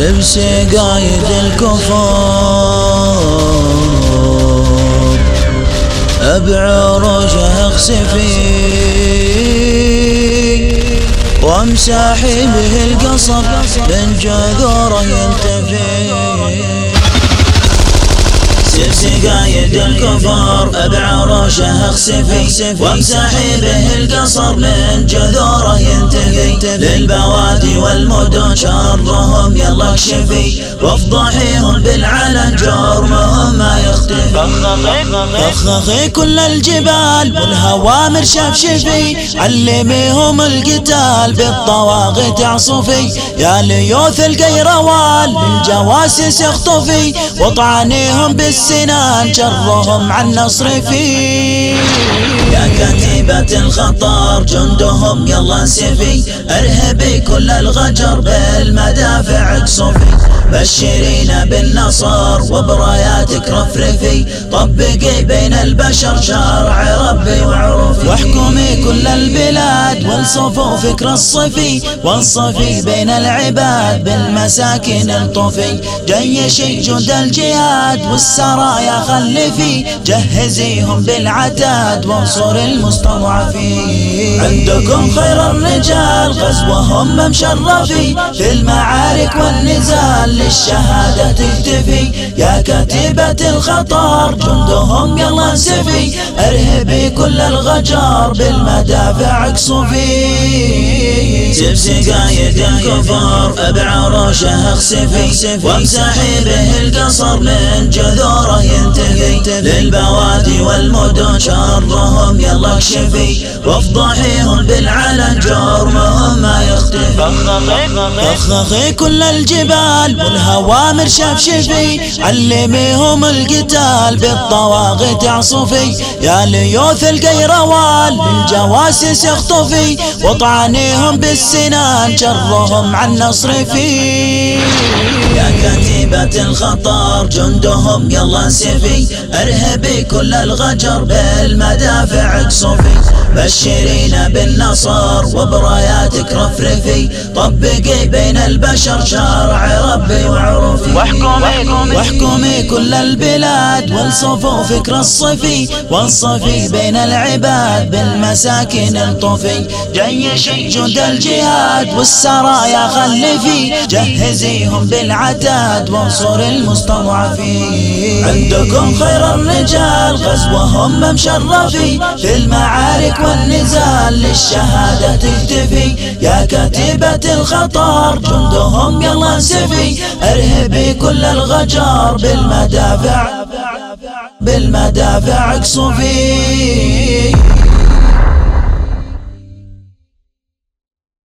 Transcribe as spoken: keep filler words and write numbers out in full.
سبسي قايد الكفار بعروشه اخسفي وامسحي به القصب من جذوره ينتفي. سبسي قايد الكفار بعروشه اخسفي وامسحي به القصر من جذوره ينتفي. للبوادي والمدن شرهم يلا اكشفي وافضحيهم بالعلن جرمهم ما يختفي. فخخي كل الجبال والهوامر شفشفي علميهم القتال بالطواغي تعصفي. يا ليوث القيروان للجواسس اخطفي وطعنيهم بالسنان شرهم عن نصرفي. يا كتيبة الخطر جندهم يلا انسفي ارهبي كل الغجر بالمدافع اقصفي. بشرينا بالنصر وبراياتك رفرفي طبقي بين البشر شرع ربي وعروفي. واحكمي كل البلاد والصفوفك رصفي وانصفي بين العباد بالمساكن الطفي. جيشي جند الجهاد والسرايا خلفي جهزيهم بالعتاد وانصر المستضعفين. عندكم خير الرجال غزوهم مشرفي في المعارك والنزال للشهادة تكتفي. يا كتيبة الخطر جندهم يلا انسفي ارهبي كل الغجر بالمدافع اقصفي. سبسي قايد الكفار بعروشه اخسفي وامسحي به القصر من جذوره ينتهي. للبوادي والمدن شرهم يلا اكشفي وافضحيهم بالعلن جرمهم ما يختفي. فخخي كل الجبال والهوامر شفشفي علميهم القتال بالطواغي تعصفي. يا ليوث القيروان للجواسس اخطفي وطعنيهم بالسنان شرهم عن نصرفي. يا كتيبة الخطر جندهم يلا انسفي ارهبي كل الغجر بالمدافع اقصفي. بشرينا بالنصر وبراياتك رفرفي طبقي بين البشر شرع ربي وعروفي. واحكمي, واحكمي كل البلاد والصفوفك رصفي وانصفي بين العباد بالمساكن الطفي. جيشي جند الجهاد والسرايا خلفي جهزيهم بالعتاد وانصر المستضعفين. عندكم خير الرجال غزوهم مشرفي في المعارك والنزال للشهادة تكتفي. يا كتيبة الخطر جندهم يلا انسفي ارهبي كل الغجر بالمدافع بالمدافع اقصفي.